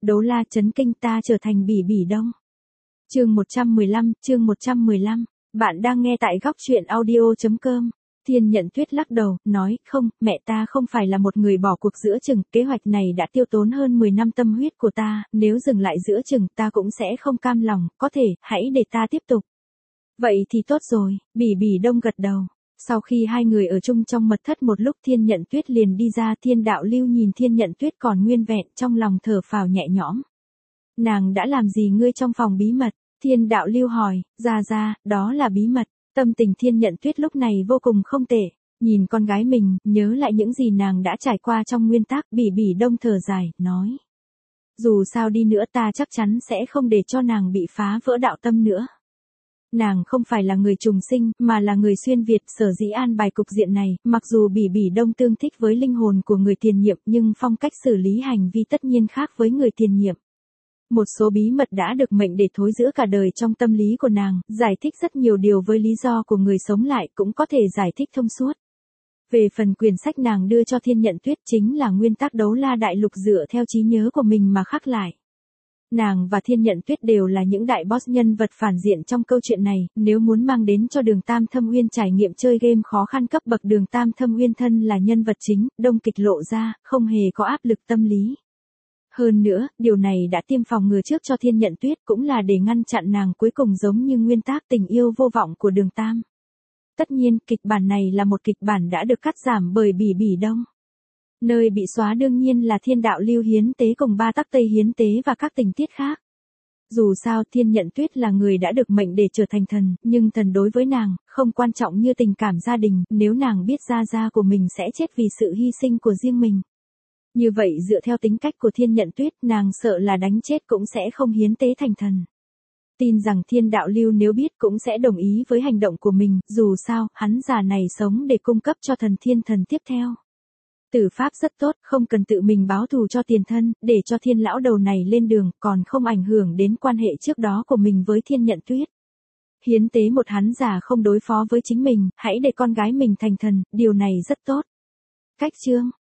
Đấu La chấn kinh, ta trở thành Bỉ Bỉ Đông. Chương 115, bạn đang nghe tại góc truyện audio.com. Thiên Nhận Tuyết lắc đầu, nói, không, mẹ ta không phải là một người bỏ cuộc giữa chừng, kế hoạch này đã tiêu tốn hơn 10 năm tâm huyết của ta, nếu dừng lại giữa chừng ta cũng sẽ không cam lòng, có thể, hãy để ta tiếp tục. Vậy thì tốt rồi, Bỉ Bỉ Đông gật đầu. Sau khi hai người ở chung trong mật thất một lúc, Thiên Nhận Tuyết liền đi ra. Thiên Đạo Lưu nhìn Thiên Nhận Tuyết còn nguyên vẹn, trong lòng thở phào nhẹ nhõm. Nàng đã làm gì ngươi trong phòng bí mật? Thiên Đạo Lưu hỏi. Ra, đó là bí mật. Tâm tình Thiên Nhận Tuyết lúc này vô cùng không tệ. Nhìn con gái mình, nhớ lại những gì nàng đã trải qua trong nguyên tác, Bỉ Bỉ Đông thở dài, nói. Dù sao đi nữa ta chắc chắn sẽ không để cho nàng bị phá vỡ đạo tâm nữa. Nàng không phải là người trùng sinh, mà là người xuyên Việt, sở dĩ an bài cục diện này, mặc dù Bỉ Bỉ Đông tương thích với linh hồn của người tiền nhiệm, nhưng phong cách xử lý hành vi tất nhiên khác với người tiền nhiệm. Một số bí mật đã được mệnh để thối giữa cả đời trong tâm lý của nàng, giải thích rất nhiều điều với lý do của người sống lại cũng có thể giải thích thông suốt. Về phần quyển sách nàng đưa cho Thiên Nhận Tuyết chính là nguyên tắc Đấu La Đại Lục dựa theo trí nhớ của mình mà khắc lại. Nàng và Thiên Nhận Tuyết đều là những đại boss nhân vật phản diện trong câu chuyện này, nếu muốn mang đến cho Đường Tam Thâm Uyên trải nghiệm chơi game khó khăn cấp bậc, Đường Tam Thâm Uyên thân là nhân vật chính, đông kịch lộ ra, không hề có áp lực tâm lý. Hơn nữa, điều này đã tiêm phòng ngừa trước cho Thiên Nhận Tuyết, cũng là để ngăn chặn nàng cuối cùng giống như nguyên tác tình yêu vô vọng của Đường Tam. Tất nhiên, kịch bản này là một kịch bản đã được cắt giảm bởi Bỉ Bỉ Đông. Nơi bị xóa đương nhiên là Thiên Đạo Lưu hiến tế cùng ba tắc Tây hiến tế và các tình tiết khác. Dù sao Thiên Nhận Tuyết là người đã được mệnh để trở thành thần, nhưng thần đối với nàng, không quan trọng như tình cảm gia đình, nếu nàng biết gia của mình sẽ chết vì sự hy sinh của riêng mình. Như vậy dựa theo tính cách của Thiên Nhận Tuyết, nàng sợ là đánh chết cũng sẽ không hiến tế thành thần. Tin rằng Thiên Đạo Lưu nếu biết cũng sẽ đồng ý với hành động của mình, dù sao, hắn già này sống để cung cấp cho thần thiên thần tiếp theo. Tử pháp rất tốt, không cần tự mình báo thù cho tiền thân, để cho Thiên lão đầu này lên đường, còn không ảnh hưởng đến quan hệ trước đó của mình với Thiên Nhận Tuyết. Hiến tế một hắn già không đối phó với chính mình, hãy để con gái mình thành thần, điều này rất tốt. Cách chương